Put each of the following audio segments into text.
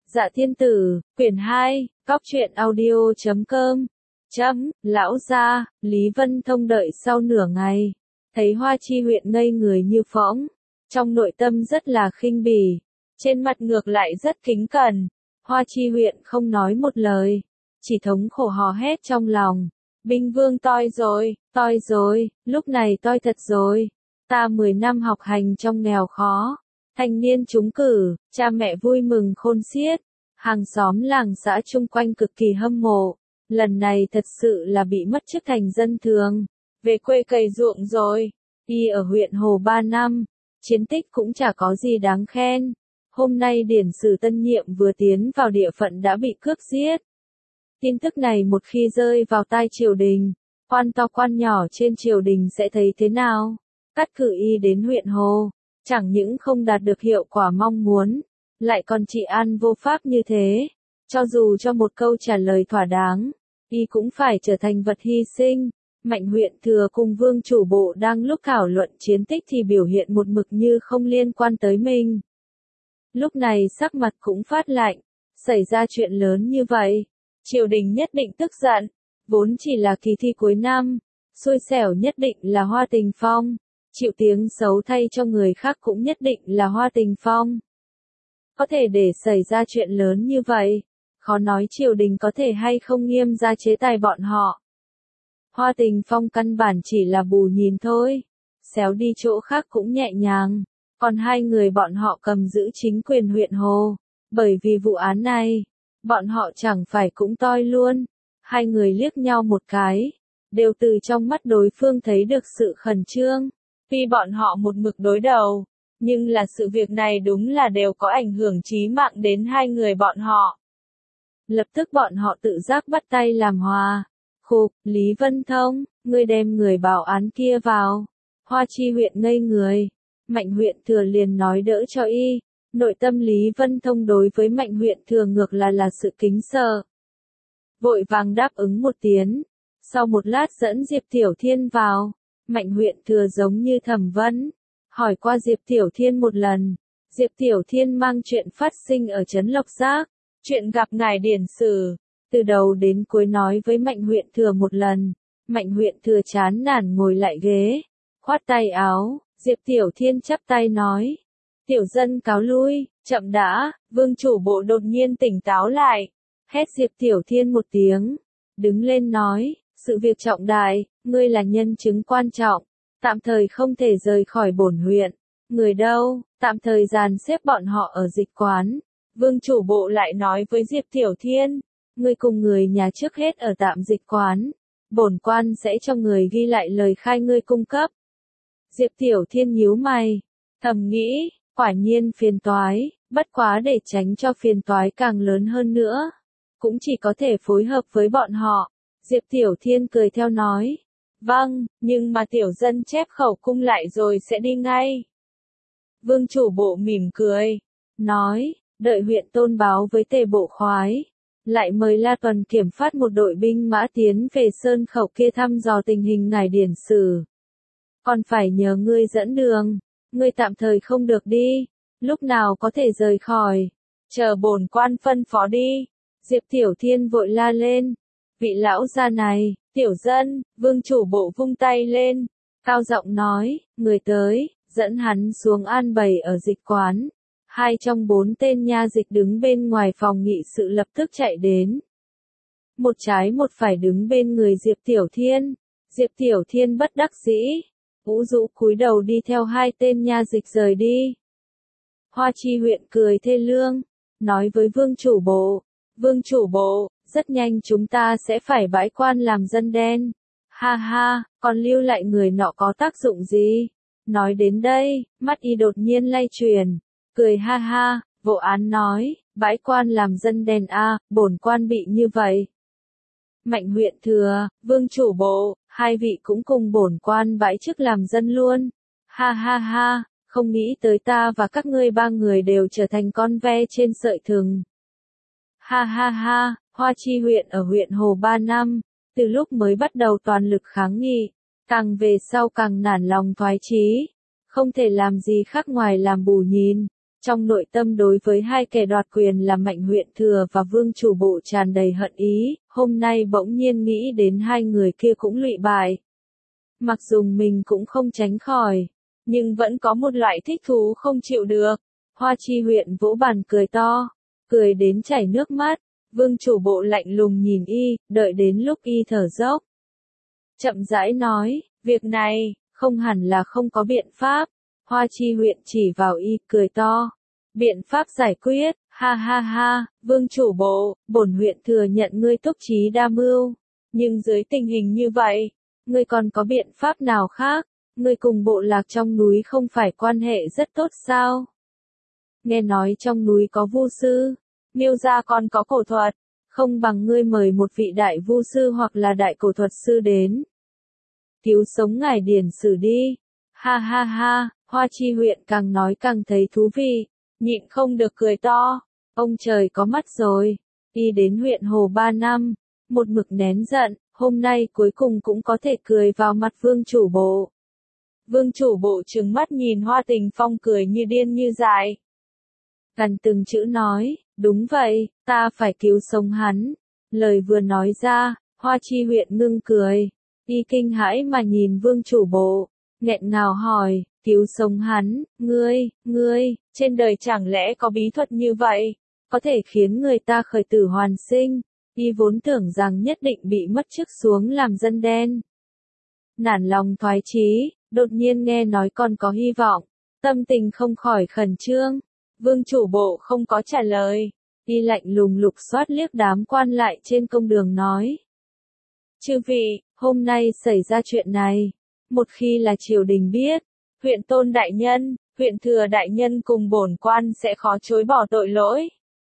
Dạ Thiên Tử, quyển 2, Góc truyện audio.com. Lão gia, Lý Vân Thông đợi sau nửa ngày, thấy Hoa Chi huyện ngây người như phỗng, trong nội tâm rất là khinh bỉ, trên mặt ngược lại rất kính cẩn. Hoa Chi huyện không nói một lời, chỉ thống khổ hò hét trong lòng. Binh Vương toi rồi, lúc này toi thật rồi. Ta 10 năm học hành trong nghèo khó, thanh niên trúng cử, cha mẹ vui mừng khôn xiết, hàng xóm làng xã chung quanh cực kỳ hâm mộ. Lần này thật sự là bị mất chức thành dân thường, về quê cày ruộng rồi. Y ở huyện Hồ 3 năm, chiến tích cũng chả có gì đáng khen. Hôm nay điển sử tân nhiệm vừa tiến vào địa phận đã bị cướp giết. Tin tức này một khi rơi vào tai triều đình, quan to quan nhỏ trên triều đình sẽ thấy thế nào? Cắt cử Y đến huyện Hồ, chẳng những không đạt được hiệu quả mong muốn, lại còn trị an vô pháp như thế. Cho dù cho một câu trả lời thỏa đáng, Y cũng phải trở thành vật hy sinh. Mạnh huyện thừa cùng Vương chủ bộ đang lúc thảo luận chiến tích thì biểu hiện một mực như không liên quan tới mình. Lúc này sắc mặt cũng phát lạnh, xảy ra chuyện lớn như vậy, triều đình nhất định tức giận, vốn chỉ là kỳ thi cuối năm, xui xẻo nhất định là Hoa Tình Phong, chịu tiếng xấu thay cho người khác cũng nhất định là Hoa Tình Phong. Có thể để xảy ra chuyện lớn như vậy, khó nói triều đình có thể hay không nghiêm ra chế tài bọn họ. Hoa Tình Phong căn bản chỉ là bù nhìn thôi, xéo đi chỗ khác cũng nhẹ nhàng, còn hai người bọn họ cầm giữ chính quyền huyện Hồ, bởi vì vụ án này, bọn họ chẳng phải cũng toi luôn. Hai người liếc nhau một cái, đều từ trong mắt đối phương thấy được sự khẩn trương. Tuy bọn họ một mực đối đầu, nhưng là sự việc này đúng là đều có ảnh hưởng chí mạng đến hai người bọn họ. Lập tức bọn họ tự giác bắt tay làm hòa. Khục, Lý Vân Thông, ngươi đem người báo án kia vào. Hoa Chi huyện ngây người, Mạnh huyện thừa liền nói đỡ cho Y. Nội tâm Lý Vân Thông đối với Mạnh huyện thừa ngược là sự kính sợ. Vội vàng đáp ứng một tiếng, sau một lát dẫn Diệp Tiểu Thiên vào. Mạnh huyện thừa giống như thẩm vấn, hỏi qua Diệp Tiểu Thiên một lần. Diệp Tiểu Thiên mang chuyện phát sinh ở trấn Lộc Giác, chuyện gặp ngài điển sử, từ đầu đến cuối nói với Mạnh huyện thừa một lần. Mạnh huyện thừa chán nản ngồi lại ghế, khoát tay áo. Diệp Tiểu Thiên chắp tay nói, tiểu dân cáo lui. Chậm đã. Vương chủ bộ đột nhiên tỉnh táo lại, hét Diệp Tiểu Thiên một tiếng, đứng lên nói, sự việc trọng đại, ngươi là nhân chứng quan trọng, tạm thời không thể rời khỏi bổn huyện. Người đâu? Tạm thời dàn xếp bọn họ ở dịch quán. Vương chủ bộ lại nói với Diệp Tiểu Thiên, ngươi cùng người nhà trước hết ở tạm dịch quán, bổn quan sẽ cho người ghi lại lời khai ngươi cung cấp. Diệp Tiểu Thiên nhíu mày, thầm nghĩ, quả nhiên phiền toái, bất quá để tránh cho phiền toái càng lớn hơn nữa, cũng chỉ có thể phối hợp với bọn họ. Diệp Tiểu Thiên cười theo nói, vâng, nhưng mà tiểu dân chép khẩu cung lại rồi sẽ đi ngay. Vương chủ bộ mỉm cười, nói, đợi huyện tôn báo với Tề Bộ Khoái, lại mời La Tuần kiểm phát một đội binh mã tiến về sơn khẩu kia thăm dò tình hình ngài điển sử. Còn phải nhờ ngươi dẫn đường, ngươi tạm thời không được đi, lúc nào có thể rời khỏi, chờ bổn quan phân phó đi. Diệp Tiểu Thiên vội la lên, vị lão gia này, tiểu dân. Vương chủ bộ vung tay lên, cao giọng nói, người tới, dẫn hắn xuống an bày ở dịch quán. Hai trong 4 tên nha dịch đứng bên ngoài phòng nghị sự lập tức chạy đến. Một trái một phải đứng bên người Diệp Tiểu Thiên. Diệp Tiểu Thiên bất đắc dĩ, ủ rũ cúi đầu đi theo hai tên nha dịch rời đi. Hoa Chi huyện cười thê lương, nói với Vương chủ bộ, Vương chủ bộ, rất nhanh chúng ta sẽ phải bãi quan làm dân đen. Ha ha, còn lưu lại người nọ có tác dụng gì? Nói đến đây, mắt Y đột nhiên lay chuyển, cười ha ha, vô án nói, bãi quan làm dân đen a, bổn quan bị như vậy. Mạnh huyện thừa, Vương chủ bộ, hai vị cũng cùng bổn quan bãi chức làm dân luôn. Ha ha ha, không nghĩ tới ta và các ngươi 3 người đều trở thành con ve trên sợi thừng. Ha ha ha, Hoa Chi huyện ở huyện Hồ 3 năm, từ lúc mới bắt đầu toàn lực kháng nghị, càng về sau càng nản lòng thoái chí, không thể làm gì khác ngoài làm bù nhìn. Trong nội tâm đối với hai kẻ đoạt quyền là Mạnh huyện thừa và Vương chủ bộ tràn đầy hận ý, hôm nay bỗng nhiên nghĩ đến hai người kia cũng lụy bại. Mặc dù mình cũng không tránh khỏi, nhưng vẫn có một loại thích thú không chịu được. Hoa Chi huyện vỗ bàn cười to, cười đến chảy nước mắt. Vương chủ bộ lạnh lùng nhìn y, đợi đến lúc y thở dốc. Chậm rãi nói, việc này, không hẳn là không có biện pháp. Hoa Chi huyện chỉ vào y, cười to. Biện pháp giải quyết, ha ha ha, Vương chủ bộ, bổn huyện thừa nhận ngươi túc trí đa mưu. Nhưng dưới tình hình như vậy, ngươi còn có biện pháp nào khác? Ngươi cùng bộ lạc trong núi không phải quan hệ rất tốt sao? Nghe nói trong núi có vu sư, Miêu gia còn có cổ thuật, không bằng ngươi mời một vị đại vu sư hoặc là đại cổ thuật sư đến. Cứu sống ngài Điển Sử đi. Ha ha ha, Hoa Chi huyện càng nói càng thấy thú vị, nhịn không được cười to. Ông trời có mắt rồi, đi đến huyện Hồ 3 năm, một mực nén giận, hôm nay cuối cùng cũng có thể cười vào mặt Vương chủ bộ. Vương chủ bộ trừng mắt nhìn Hoa Tình Phong cười như điên như dại. Gần từng chữ nói, đúng vậy, ta phải cứu sống hắn. Lời vừa nói ra, Hoa Chi huyện ngưng cười. Y kinh hãi mà nhìn Vương chủ bộ, nghẹn ngào hỏi, cứu sống hắn, ngươi, trên đời chẳng lẽ có bí thuật như vậy, có thể khiến người ta khởi tử hoàn sinh. Y vốn tưởng rằng nhất định bị mất chức xuống làm dân đen. Nản lòng thoái chí, đột nhiên nghe nói còn có hy vọng, tâm tình không khỏi khẩn trương. Vương chủ bộ không có trả lời, y lạnh lùng lục soát liếc đám quan lại trên công đường nói. Chư vị, hôm nay xảy ra chuyện này, một khi là triều đình biết, huyện tôn đại nhân, huyện thừa đại nhân cùng bổn quan sẽ khó chối bỏ tội lỗi.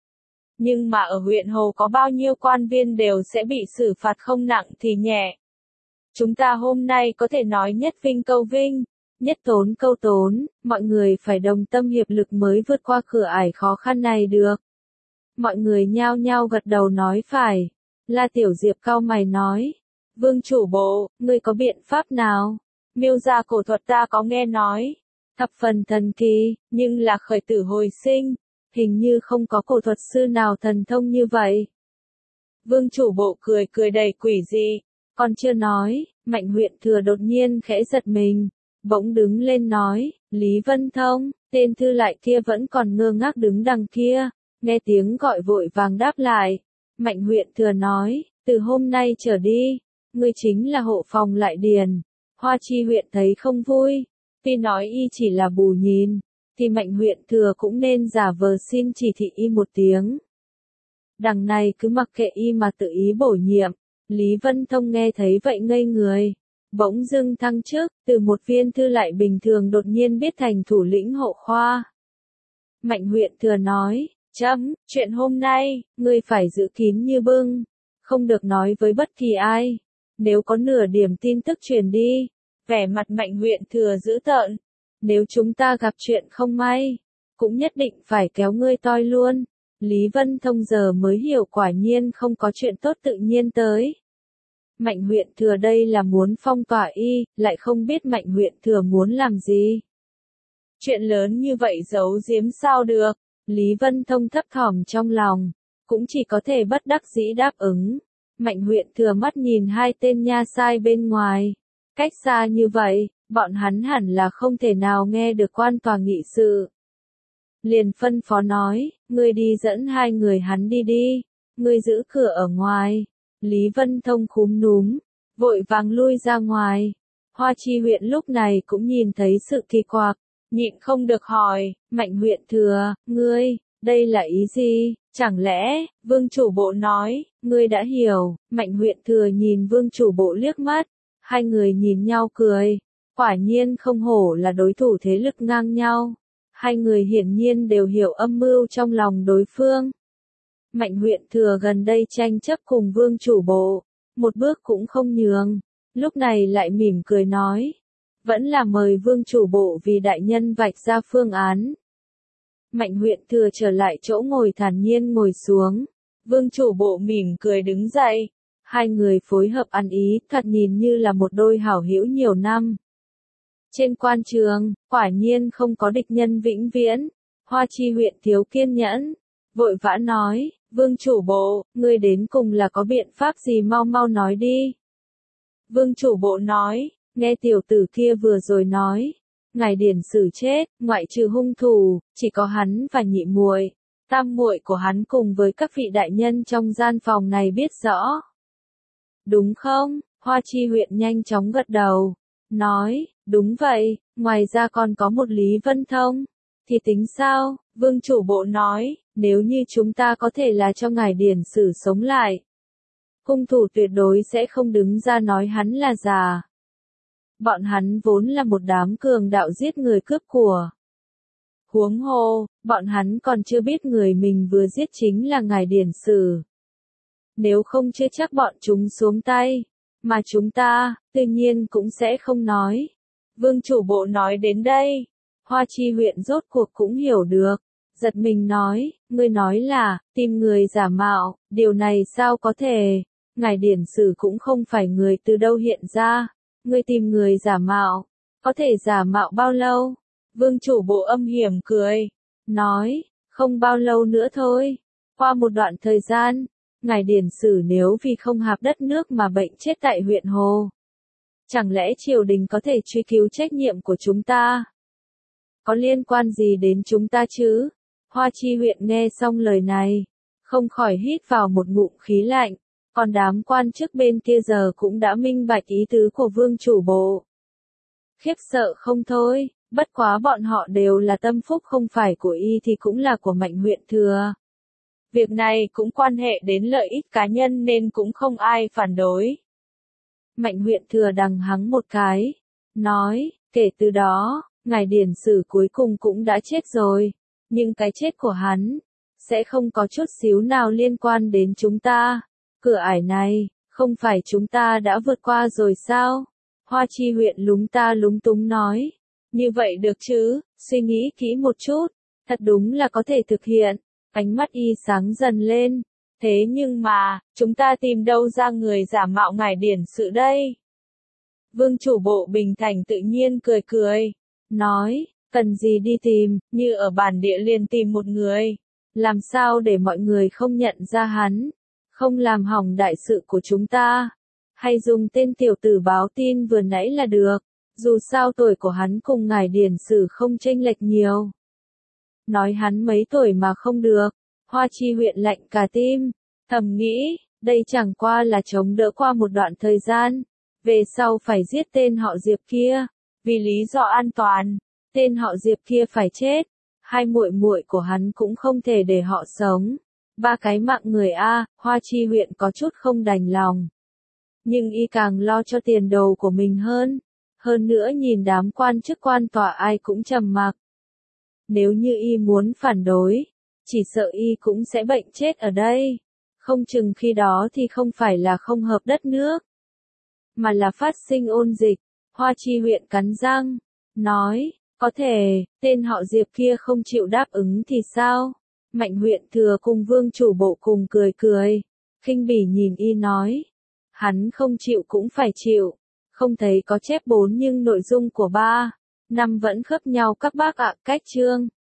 Nhưng mà ở huyện Hồ có bao nhiêu quan viên đều sẽ bị xử phạt không nặng thì nhẹ. Chúng ta hôm nay có thể nói nhất vinh câu vinh, nhất tốn câu tốn, mọi người phải đồng tâm hiệp lực mới vượt qua cửa ải khó khăn này được. Mọi người nhao nhao gật đầu nói phải. La Tiểu Diệp cau mày nói, Vương chủ bộ, ngươi có biện pháp nào? Miêu gia cổ thuật ta có nghe nói, thập phần thần kỳ, nhưng là khởi tử hồi sinh, hình như không có cổ thuật sư nào thần thông như vậy. Vương chủ bộ cười đầy quỷ dị, còn chưa nói, Mạnh huyện thừa đột nhiên khẽ giật mình, bỗng đứng lên nói, Lý Vân Thông, tên thư lại kia vẫn còn ngơ ngác đứng đằng kia, nghe tiếng gọi vội vàng đáp lại. Mạnh huyện thừa nói, từ hôm nay trở đi, ngươi chính là hộ phòng lại điền. Hoa Chi huyện thấy không vui, tuy nói y chỉ là bù nhìn, thì Mạnh huyện thừa cũng nên giả vờ xin chỉ thị y một tiếng. Đằng này cứ mặc kệ y mà tự ý bổ nhiệm. Lý Vân Thông nghe thấy vậy ngây người, bỗng dưng thăng chức, từ một viên thư lại bình thường đột nhiên biết thành thủ lĩnh hộ khoa. Mạnh huyện thừa nói, chuyện hôm nay, ngươi phải giữ kín như bưng, không được nói với bất kỳ ai. Nếu có nửa điểm tin tức truyền đi, vẻ mặt Mạnh huyện thừa dữ tợn. Nếu chúng ta gặp chuyện không may, cũng nhất định phải kéo ngươi toi luôn. Lý Vân Thông giờ mới hiểu quả nhiên không có chuyện tốt tự nhiên tới. Mạnh huyện thừa đây là muốn phong tỏa y, lại không biết Mạnh huyện thừa muốn làm gì. Chuyện lớn như vậy giấu giếm sao được, Lý Vân Thông thấp thỏm trong lòng, cũng chỉ có thể bất đắc dĩ đáp ứng. Mạnh huyện thừa mắt nhìn hai tên nha sai bên ngoài, cách xa như vậy, bọn hắn hẳn là không thể nào nghe được quan tòa nghị sự. Liền phân phó nói, ngươi đi dẫn hai người hắn đi, ngươi giữ cửa ở ngoài. Lý Vân Thông khúm núm, vội vàng lui ra ngoài. Hoa Chi huyện lúc này cũng nhìn thấy sự kỳ quặc, nhịn không được hỏi, Mạnh huyện thừa, ngươi, đây là ý gì? Chẳng lẽ, Vương chủ bộ nói, ngươi đã hiểu? Mạnh huyện thừa nhìn Vương chủ bộ liếc mắt, hai người nhìn nhau cười, quả nhiên không hổ là đối thủ thế lực ngang nhau. Hai người hiển nhiên đều hiểu âm mưu trong lòng đối phương. Mạnh huyện thừa gần đây tranh chấp cùng Vương chủ bộ, một bước cũng không nhường, lúc này lại mỉm cười nói, vẫn là mời Vương chủ bộ vì đại nhân vạch ra phương án. Mạnh huyện thừa trở lại chỗ ngồi thản nhiên ngồi xuống, Vương chủ bộ mỉm cười đứng dậy, hai người phối hợp ăn ý, thật nhìn như là một đôi hảo hữu nhiều năm. Trên quan trường, quả nhiên không có địch nhân vĩnh viễn, Hoa Chi huyện thiếu kiên nhẫn, vội vã nói, Vương chủ bộ, ngươi đến cùng là có biện pháp gì mau mau nói đi. Vương chủ bộ nói, nghe tiểu tử kia vừa rồi nói, ngài Điển Sử chết, ngoại trừ hung thủ, chỉ có hắn và nhị muội, tam muội của hắn cùng với các vị đại nhân trong gian phòng này biết rõ. Đúng không? Hoa Chi huyện nhanh chóng gật đầu, nói, đúng vậy, ngoài ra còn có một Lý Vân Thông. Thì tính sao? Vương chủ bộ nói, nếu như chúng ta có thể là cho ngài Điển Sử sống lại, hung thủ tuyệt đối sẽ không đứng ra nói hắn là già. Bọn hắn vốn là một đám cường đạo giết người cướp của. Huống hồ, bọn hắn còn chưa biết người mình vừa giết chính là ngài Điển Sử. Nếu không chưa chắc bọn chúng xuống tay, mà chúng ta, tự nhiên cũng sẽ không nói. Vương chủ bộ nói đến đây, Hoa Chi huyện rốt cuộc cũng hiểu được, giật mình nói, ngươi nói là, tìm người giả mạo, điều này sao có thể, ngài Điển Sử cũng không phải người từ đâu hiện ra, ngươi tìm người giả mạo, có thể giả mạo bao lâu? Vương chủ bộ âm hiểm cười, nói, không bao lâu nữa thôi, qua một đoạn thời gian, ngài Điển Sử nếu vì không hạp đất nước mà bệnh chết tại huyện Hồ. Chẳng lẽ triều đình có thể truy cứu trách nhiệm của chúng ta? Có liên quan gì đến chúng ta chứ? Hoa Chi huyện nghe xong lời này, không khỏi hít vào một ngụm khí lạnh, còn đám quan chức bên kia giờ cũng đã minh bạch ý tứ của vương chủ bộ. Khiếp sợ không thôi, bất quá bọn họ đều là tâm phúc không phải của y thì cũng là của Mạnh huyện thừa. Việc này cũng quan hệ đến lợi ích cá nhân nên cũng không ai phản đối. Mạnh huyện thừa đằng hắng một cái, nói, kể từ đó, ngài Điển Sử cuối cùng cũng đã chết rồi, nhưng cái chết của hắn, sẽ không có chút xíu nào liên quan đến chúng ta. Cửa ải này, không phải chúng ta đã vượt qua rồi sao? Hoa Chi huyện lúng ta lúng túng nói, như vậy được chứ, suy nghĩ kỹ một chút, thật đúng là có thể thực hiện. Ánh mắt y sáng dần lên, thế nhưng mà, chúng ta tìm đâu ra người giả mạo ngài Điển Sử đây? Vương chủ bộ bình thành tự nhiên cười cười, nói, cần gì đi tìm, như ở bản địa liền tìm một người, làm sao để mọi người không nhận ra hắn, không làm hỏng đại sự của chúng ta, hay dùng tên tiểu tử báo tin vừa nãy là được, dù sao tuổi của hắn cùng ngài Điển Sử không chênh lệch nhiều. Nói hắn mấy tuổi mà không được, Hoa Chi huyện lạnh cả tim, thầm nghĩ, đây chẳng qua là chống đỡ qua một đoạn thời gian, về sau phải giết tên họ Diệp kia, vì lý do an toàn, tên họ Diệp kia phải chết, hai muội muội của hắn cũng không thể để họ sống, ba cái mạng người a, Hoa Chi huyện có chút không đành lòng. Nhưng y càng lo cho tiền đồ của mình hơn nữa nhìn đám quan chức quan tòa ai cũng trầm mặc. Nếu như y muốn phản đối, chỉ sợ y cũng sẽ bệnh chết ở đây. Không chừng khi đó thì không phải là không hợp đất nước, mà là phát sinh ôn dịch. Hoa Chi huyện cắn răng, nói, có thể, tên họ Diệp kia không chịu đáp ứng thì sao? Mạnh huyện thừa cùng vương chủ bộ cùng cười cười, khinh bỉ nhìn y nói, hắn không chịu cũng phải chịu, không thấy có chép 4 nhưng nội dung của 3, 5 vẫn khớp nhau các bác ạ. Cách chương